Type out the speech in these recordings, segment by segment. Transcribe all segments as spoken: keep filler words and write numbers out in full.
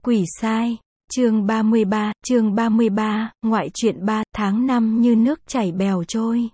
Quỷ sai, chương ba mươi ba, chương ba mươi ba, ngoại truyện ba, tháng năm như nước chảy bèo trôi.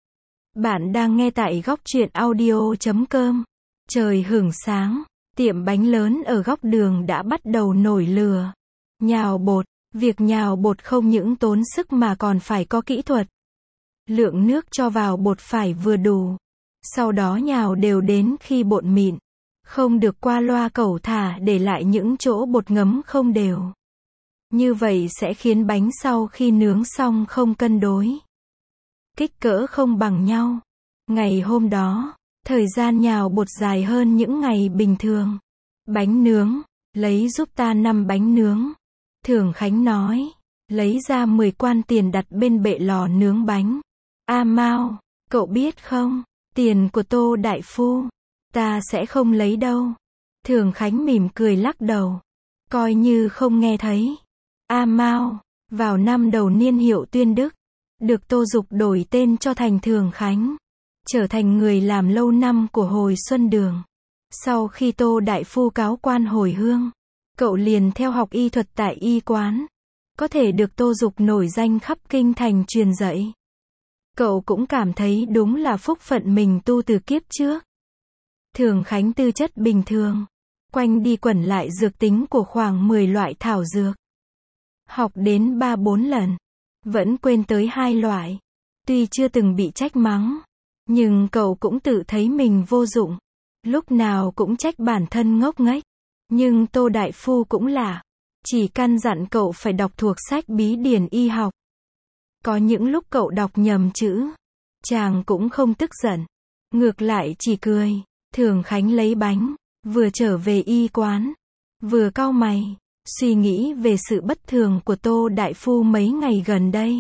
Bạn đang nghe tại góc truyện audio chấm com. Trời hửng sáng, tiệm bánh lớn ở góc đường đã bắt đầu nổi lửa. Nhào bột, việc nhào bột không những tốn sức mà còn phải có kỹ thuật. Lượng nước cho vào bột phải vừa đủ. Sau đó nhào đều đến khi bột mịn. Không được qua loa cẩu thả để lại những chỗ bột ngấm không đều. Như vậy sẽ khiến bánh sau khi nướng xong không cân đối. Kích cỡ không bằng nhau. Ngày hôm đó, thời gian nhào bột dài hơn những ngày bình thường. Bánh nướng, lấy giúp ta năm bánh nướng. Thường Khánh nói, lấy ra mười quan tiền đặt bên bệ lò nướng bánh. A Mao, cậu biết không, tiền của Tô đại phu, ta sẽ không lấy đâu. Thường Khánh mỉm cười lắc đầu, coi như không nghe thấy. A Mao, vào năm đầu niên hiệu Tuyên Đức, được Tô Dục đổi tên cho thành Thường Khánh, trở thành người làm lâu năm của hồi Xuân Đường. Sau khi Tô đại phu cáo quan hồi hương, cậu liền theo học y thuật tại y quán, có thể được Tô Dục nổi danh khắp kinh thành truyền dạy. Cậu cũng cảm thấy đúng là phúc phận mình tu từ kiếp trước. Thường Khánh tư chất bình thường, quanh đi quẩn lại dược tính của khoảng mười loại thảo dược. Học đến ba bốn lần, vẫn quên tới hai loại. Tuy chưa từng bị trách mắng, nhưng cậu cũng tự thấy mình vô dụng. Lúc nào cũng trách bản thân ngốc nghếch. Nhưng Tô đại phu cũng lạ, chỉ căn dặn cậu phải đọc thuộc sách bí điển y học. Có những lúc cậu đọc nhầm chữ, chàng cũng không tức giận, ngược lại chỉ cười. Thường Khánh lấy bánh, vừa trở về y quán, vừa cau mày, suy nghĩ về sự bất thường của Tô đại phu mấy ngày gần đây.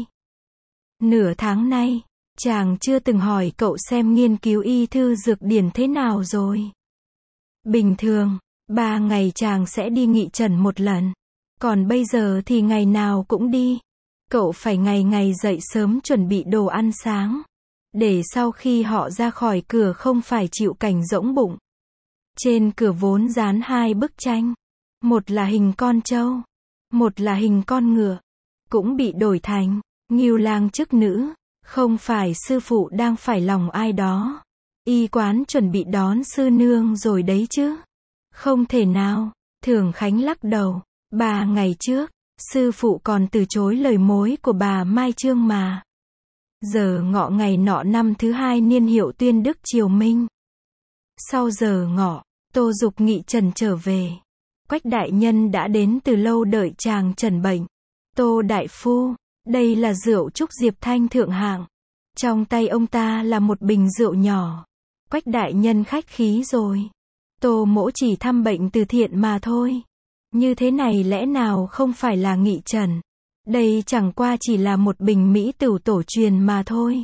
Nửa tháng nay, chàng chưa từng hỏi cậu xem nghiên cứu y thư dược điển thế nào rồi. Bình thường, ba ngày chàng sẽ đi nghị trần một lần, còn bây giờ thì ngày nào cũng đi. Cậu phải ngày ngày dậy sớm chuẩn bị đồ ăn sáng, để sau khi họ ra khỏi cửa không phải chịu cảnh rỗng bụng. Trên cửa vốn dán hai bức tranh, một là hình con trâu, một là hình con ngựa, cũng bị đổi thành ngưu lang chức nữ. Không phải sư phụ đang phải lòng ai đó, y quán chuẩn bị đón sư nương rồi đấy chứ. Không thể nào. Thường Khánh lắc đầu, ba ngày trước, sư phụ còn từ chối lời mối của bà Mai Trương mà. Giờ ngọ ngày nọ năm thứ hai niên hiệu Tuyên Đức triều Minh. Sau giờ ngọ, Tô Dục nghị trần trở về. Quách đại nhân đã đến từ lâu đợi chàng trần bệnh. Tô đại phu, đây là rượu trúc diệp thanh thượng hạng. Trong tay ông ta là một bình rượu nhỏ. Quách đại nhân khách khí rồi. Tô mỗ chỉ thăm bệnh từ thiện mà thôi. Như thế này lẽ nào không phải là nghị trần. Đây chẳng qua chỉ là một bình mỹ tửu tổ truyền mà thôi.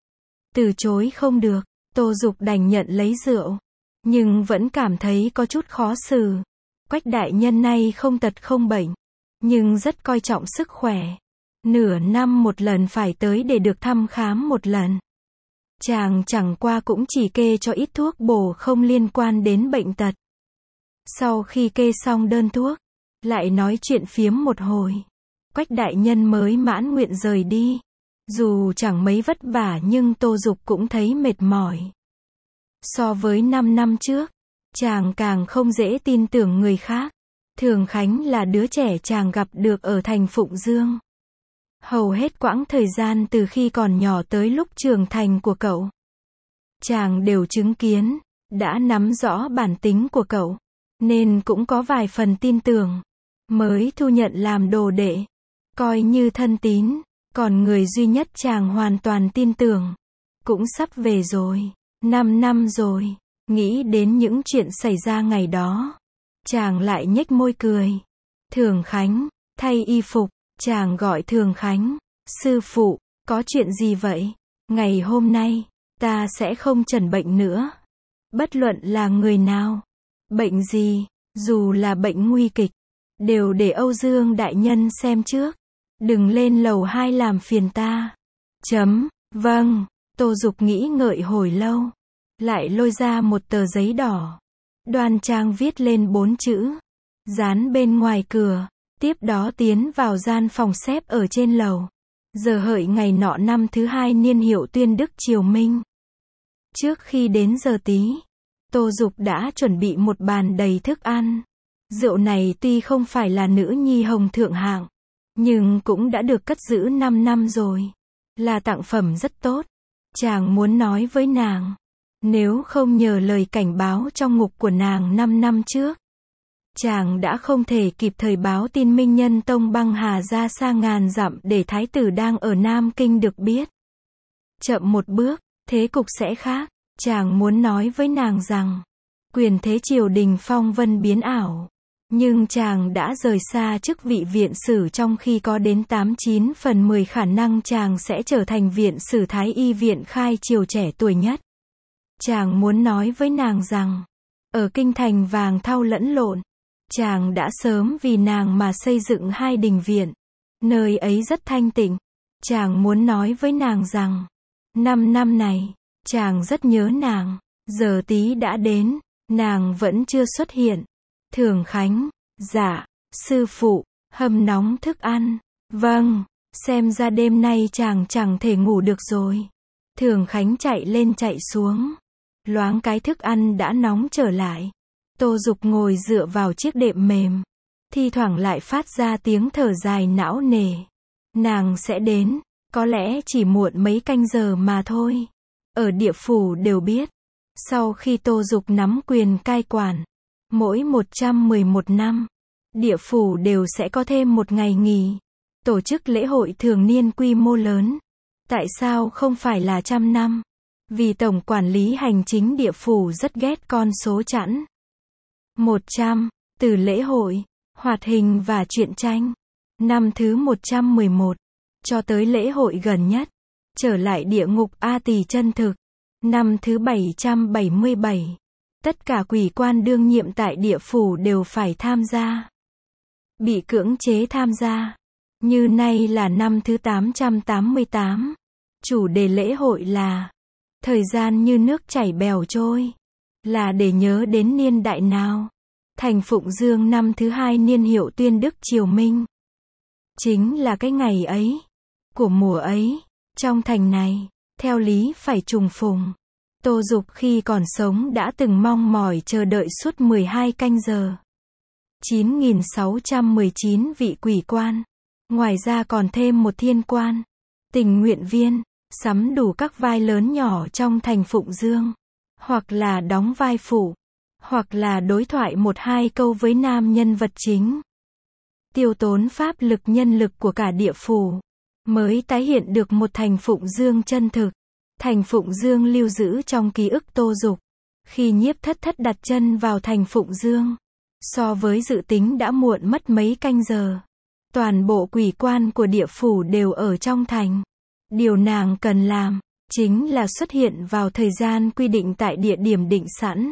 Từ chối không được, Tô Dục đành nhận lấy rượu. Nhưng vẫn cảm thấy có chút khó xử. Quách đại nhân này không tật không bệnh, nhưng rất coi trọng sức khỏe. Nửa năm một lần phải tới để được thăm khám một lần. Chàng chẳng qua cũng chỉ kê cho ít thuốc bổ không liên quan đến bệnh tật. Sau khi kê xong đơn thuốc, lại nói chuyện phiếm một hồi. Quách đại nhân mới mãn nguyện rời đi. Dù chẳng mấy vất vả nhưng Tô Dục cũng thấy mệt mỏi. So với năm năm trước, chàng càng không dễ tin tưởng người khác. Thường Khánh là đứa trẻ chàng gặp được ở thành Phụng Dương. Hầu hết quãng thời gian từ khi còn nhỏ tới lúc trưởng thành của cậu, chàng đều chứng kiến, đã nắm rõ bản tính của cậu, nên cũng có vài phần tin tưởng, mới thu nhận làm đồ đệ, coi như thân tín. Còn người duy nhất chàng hoàn toàn tin tưởng, cũng sắp về rồi, năm năm rồi. Nghĩ đến những chuyện xảy ra ngày đó, chàng lại nhếch môi cười. Thường Khánh, thay y phục, chàng gọi Thường Khánh, sư phụ, có chuyện gì vậy? Ngày hôm nay, ta sẽ không trần bệnh nữa. Bất luận là người nào, bệnh gì, dù là bệnh nguy kịch, đều để Âu Dương đại nhân xem trước. Đừng lên lầu hai làm phiền ta. Chấm, vâng. Tô Dục nghĩ ngợi hồi lâu, lại lôi ra một tờ giấy đỏ. Đoan trang viết lên bốn chữ. dán bên ngoài cửa, tiếp đó tiến vào gian phòng xếp ở trên lầu. Giờ hợi ngày nọ năm thứ hai niên hiệu Tuyên Đức Triều Minh. Trước khi đến giờ tí, Tô Dục đã chuẩn bị một bàn đầy thức ăn. Rượu này tuy không phải là nữ nhi hồng thượng hạng, nhưng cũng đã được cất giữ năm năm rồi. Là tặng phẩm rất tốt. Chàng muốn nói với nàng, nếu không nhờ lời cảnh báo trong ngục của nàng năm năm trước, chàng đã không thể kịp thời báo tin Minh Nhân Tông băng hà ra xa ngàn dặm để thái tử đang ở Nam Kinh được biết. Chậm một bước, thế cục sẽ khác. Chàng muốn nói với nàng rằng, quyền thế triều đình phong vân biến ảo, nhưng chàng đã rời xa chức vị viện sử trong khi có đến tám chín phần mười khả năng chàng sẽ trở thành viện sử Thái Y viện khai triều trẻ tuổi nhất. Chàng muốn nói với nàng rằng, ở kinh thành vàng thau lẫn lộn, chàng đã sớm vì nàng mà xây dựng hai đình viện, nơi ấy rất thanh tịnh. Chàng muốn nói với nàng rằng, năm năm này, chàng rất nhớ nàng. Giờ tí đã đến, nàng vẫn chưa xuất hiện. Thường Khánh, dạ, sư phụ, hâm nóng thức ăn. Vâng, xem ra đêm nay chàng chẳng thể ngủ được rồi. Thường Khánh chạy lên chạy xuống. Loáng cái thức ăn đã nóng trở lại. Tô Dục ngồi dựa vào chiếc đệm mềm. Thi thoảng lại phát ra tiếng thở dài não nề. Nàng sẽ đến, có lẽ chỉ muộn mấy canh giờ mà thôi. Ở địa phủ đều biết, sau khi Tô Dục nắm quyền cai quản, mỗi một trăm mười một năm, địa phủ đều sẽ có thêm một ngày nghỉ, tổ chức lễ hội thường niên quy mô lớn. Tại sao không phải là trăm năm? Vì tổng quản lý hành chính địa phủ rất ghét con số chẵn. một trăm, từ lễ hội, hoạt hình và truyện tranh, năm thứ một trăm mười một, cho tới lễ hội gần nhất, trở lại địa ngục A Tỳ chân thực, năm thứ bảy trăm bảy mươi bảy. Tất cả quỷ quan đương nhiệm tại địa phủ đều phải tham gia. Bị cưỡng chế tham gia. Như nay là năm thứ tám trăm tám mươi tám. Chủ đề lễ hội là thời gian như nước chảy bèo trôi. Là để nhớ đến niên đại nào? Thành Phụng Dương năm thứ hai niên hiệu Tuyên Đức Triều Minh. Chính là cái ngày ấy, của mùa ấy, trong thành này, theo lý phải trùng phùng. Tô Dục khi còn sống đã từng mong mỏi chờ đợi suốt mười hai canh giờ. chín nghìn sáu trăm mười chín vị quỷ quan. Ngoài ra còn thêm một thiên quan, tình nguyện viên, sắm đủ các vai lớn nhỏ trong thành Phụng Dương. Hoặc là đóng vai phụ, hoặc là đối thoại một hai câu với nam nhân vật chính. Tiêu tốn pháp lực nhân lực của cả địa phủ, mới tái hiện được một thành Phụng Dương chân thực. Thành Phụng Dương lưu giữ trong ký ức Tô Dục. Khi Nhiếp Thất Thất đặt chân vào thành Phụng Dương, so với dự tính đã muộn mất mấy canh giờ. Toàn bộ quỷ quan của địa phủ đều ở trong thành. Điều nàng cần làm, chính là xuất hiện vào thời gian quy định tại địa điểm định sẵn.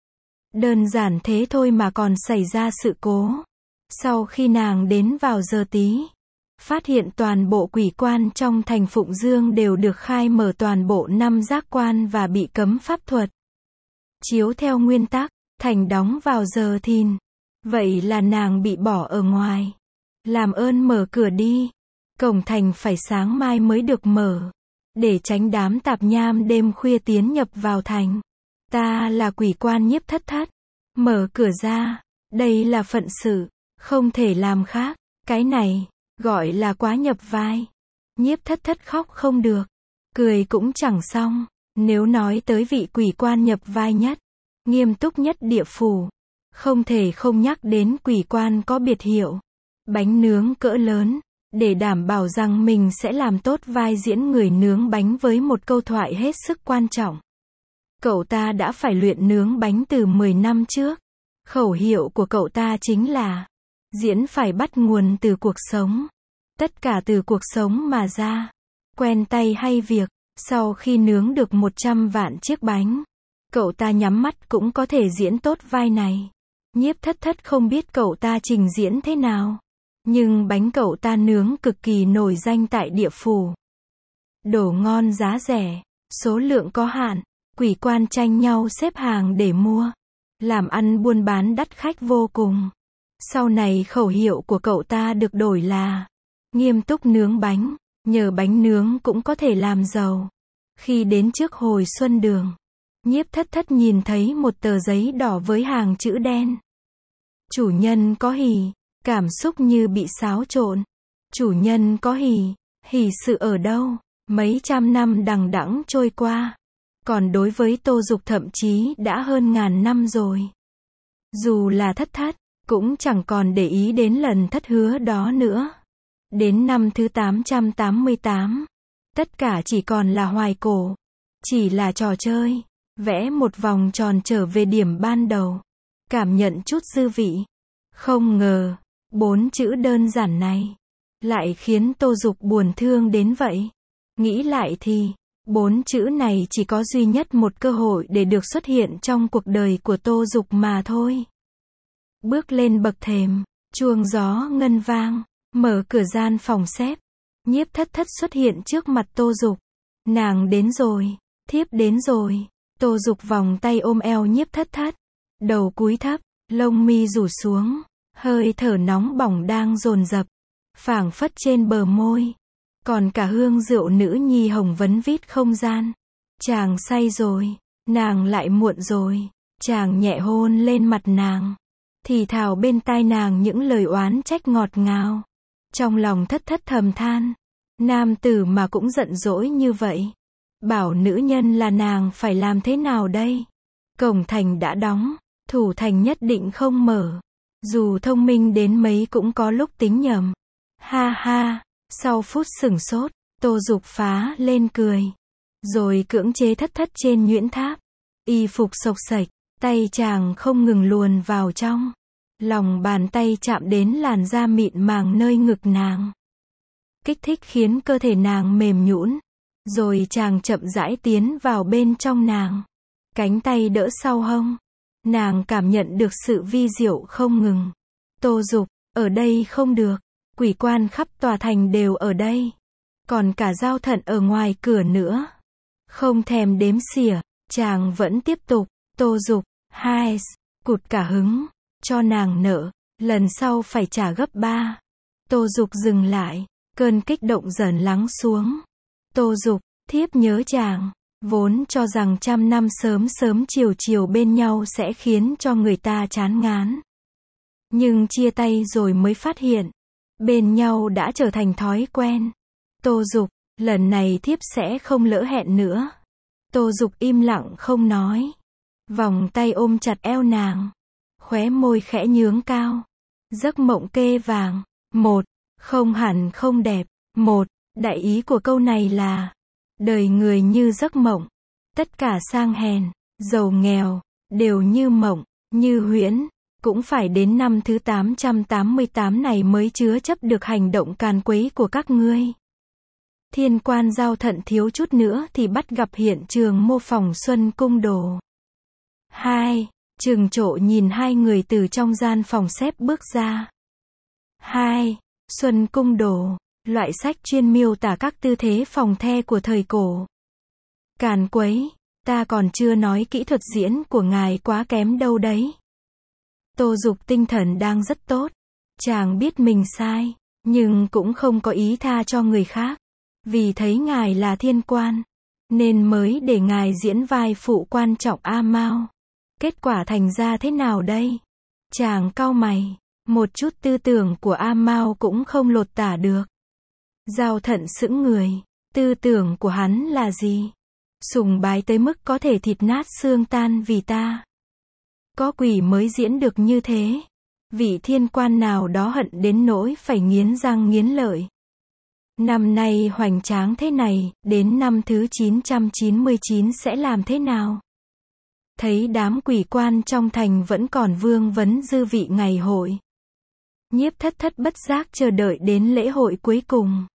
Đơn giản thế thôi mà còn xảy ra sự cố. Sau khi nàng đến vào giờ tí, phát hiện toàn bộ quỷ quan trong thành Phụng Dương đều được khai mở toàn bộ năm giác quan và bị cấm pháp thuật. Chiếu theo nguyên tắc, thành đóng vào giờ thìn. Vậy là nàng bị bỏ ở ngoài. Làm ơn mở cửa đi. Cổng thành phải sáng mai mới được mở. Để tránh đám tạp nham đêm khuya tiến nhập vào thành. Ta là quỷ quan Nhiếp Thất Thất. Mở cửa ra. Đây là phận sự. Không thể làm khác. Cái này, gọi là quá nhập vai. Nhiếp Thất Thất khóc không được. Cười cũng chẳng xong. Nếu nói tới vị quỷ quan nhập vai nhất, nghiêm túc nhất địa phủ, không thể không nhắc đến quỷ quan có biệt hiệu bánh nướng cỡ lớn, để đảm bảo rằng mình sẽ làm tốt vai diễn người nướng bánh với một câu thoại hết sức quan trọng. Cậu ta đã phải luyện nướng bánh từ mười năm trước. Khẩu hiệu của cậu ta chính là diễn phải bắt nguồn từ cuộc sống. Tất cả từ cuộc sống mà ra. Quen tay hay việc, sau khi nướng được một trăm vạn chiếc bánh, cậu ta nhắm mắt cũng có thể diễn tốt vai này. Nhiếp Thất Thất không biết cậu ta trình diễn thế nào, nhưng bánh cậu ta nướng cực kỳ nổi danh tại địa phủ. Đồ ngon giá rẻ, số lượng có hạn, quỷ quan tranh nhau xếp hàng để mua. Làm ăn buôn bán đắt khách vô cùng. Sau này khẩu hiệu của cậu ta được đổi là nghiêm túc nướng bánh, nhờ bánh nướng cũng có thể làm giàu. Khi đến trước hồi xuân đường, Nhiếp Thất Thất nhìn thấy một tờ giấy đỏ với hàng chữ đen. Chủ nhân có hỉ, cảm xúc như bị xáo trộn. Chủ nhân có hỉ, hỉ sự ở đâu? Mấy trăm năm đằng đẵng trôi qua. Còn đối với Tô Dục thậm chí đã hơn ngàn năm rồi. Dù là Thất Thất, cũng chẳng còn để ý đến lần thất hứa đó nữa. Đến năm thứ tám trăm tám mươi tám, tất cả chỉ còn là hoài cổ. Chỉ là trò chơi, vẽ một vòng tròn trở về điểm ban đầu. Cảm nhận chút dư vị. Không ngờ, bốn chữ đơn giản này lại khiến Tô Dục buồn thương đến vậy. Nghĩ lại thì, bốn chữ này chỉ có duy nhất một cơ hội để được xuất hiện trong cuộc đời của Tô Dục mà thôi. Bước lên bậc thềm, chuông gió ngân vang, mở cửa gian phòng xếp. Nhiếp Thất Thất xuất hiện trước mặt Tô Dục. Nàng đến rồi, thiếp đến rồi. Tô Dục vòng tay ôm eo Nhiếp Thất Thất. Đầu cúi thấp, lông mi rủ xuống, hơi thở nóng bỏng đang dồn dập, phảng phất trên bờ môi. Còn cả hương rượu nữ nhi hồng vấn vít không gian. Chàng say rồi, nàng lại muộn rồi. Chàng nhẹ hôn lên mặt nàng, thì thào bên tai nàng những lời oán trách ngọt ngào. Trong lòng Thất Thất thầm than, nam tử mà cũng giận dỗi như vậy. Bảo nữ nhân là nàng phải làm thế nào đây? Cổng thành đã đóng, thủ thành nhất định không mở. Dù thông minh đến mấy cũng có lúc tính nhầm. Ha ha, sau phút sửng sốt, Tô Dục phá lên cười. Rồi cưỡng chế Thất Thất trên nhuyễn tháp. Y phục xộc xệch, tay chàng không ngừng luồn vào trong. Lòng bàn tay chạm đến làn da mịn màng nơi ngực nàng. Kích thích khiến cơ thể nàng mềm nhũn. Rồi chàng chậm rãi tiến vào bên trong nàng. Cánh tay đỡ sau hông. Nàng cảm nhận được sự vi diệu không ngừng. Tô Dục, ở đây không được. Quỷ quan khắp tòa thành đều ở đây. Còn cả Giao Thận ở ngoài cửa nữa. Không thèm đếm xỉa, chàng vẫn tiếp tục. Tô Dục, hai, cụt cả hứng. Cho nàng nợ, lần sau phải trả gấp ba. Tô Dục dừng lại, cơn kích động dần lắng xuống. Tô Dục, thiếp nhớ chàng. Vốn cho rằng trăm năm sớm sớm chiều chiều bên nhau sẽ khiến cho người ta chán ngán. Nhưng chia tay rồi mới phát hiện, bên nhau đã trở thành thói quen. Tô Dục, lần này thiếp sẽ không lỡ hẹn nữa. Tô Dục im lặng không nói. Vòng tay ôm chặt eo nàng. Khóe môi khẽ nhướng cao. Giấc mộng kê vàng. Một, không hẳn không đẹp. Một, đại ý của câu này là đời người như giấc mộng. Tất cả sang hèn, giàu nghèo, đều như mộng, như huyễn. Cũng phải đến năm thứ tám trăm tám mươi tám này mới chứa chấp được hành động càn quấy của các ngươi. Thiên quan Giao Thận thiếu chút nữa thì bắt gặp hiện trường mô phỏng Xuân Cung Đồ. Hai, trừng trộ nhìn hai người từ trong gian phòng xếp bước ra. Hai, Xuân Cung Đồ, loại sách chuyên miêu tả các tư thế phòng the của thời cổ. Càn quấy, ta còn chưa nói kỹ thuật diễn của ngài quá kém đâu đấy. Tô Dục tinh thần đang rất tốt. Chàng biết mình sai, nhưng cũng không có ý tha cho người khác. Vì thấy ngài là thiên quan, nên mới để ngài diễn vai phụ quan trọng A Mao. Kết quả thành ra thế nào đây? Chàng cau mày, một chút tư tưởng của A Mao cũng không lột tả được. Giao Thận sững người, tư tưởng của hắn là gì? Sùng bái tới mức có thể thịt nát xương tan vì ta. Có quỷ mới diễn được như thế. Vị thiên quan nào đó hận đến nỗi phải nghiến răng nghiến lợi. Năm nay hoành tráng thế này, đến năm thứ chín trăm chín mươi chín sẽ làm thế nào? Thấy đám quỷ quan trong thành vẫn còn vương vấn dư vị ngày hội. Nhiếp Thất Thất bất giác chờ đợi đến lễ hội cuối cùng.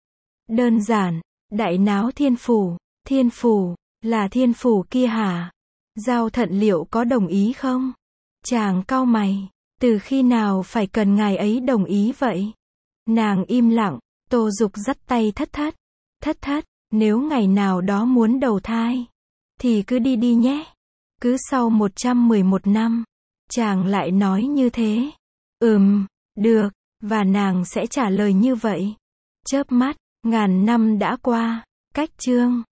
Đơn giản, đại náo thiên phủ. Thiên phủ, là thiên phủ kia hả? Giao Thận liệu có đồng ý không? Chàng cau mày, từ khi nào phải cần ngài ấy đồng ý vậy? Nàng im lặng. Tô Dục dắt tay Thất Thất. Thất Thất, nếu ngày nào đó muốn đầu thai, thì cứ đi đi nhé. Cứ sau một trăm mười một năm, chàng lại nói như thế. Ừm, được, và nàng sẽ trả lời như vậy. Chớp mắt, ngàn năm đã qua, cách chương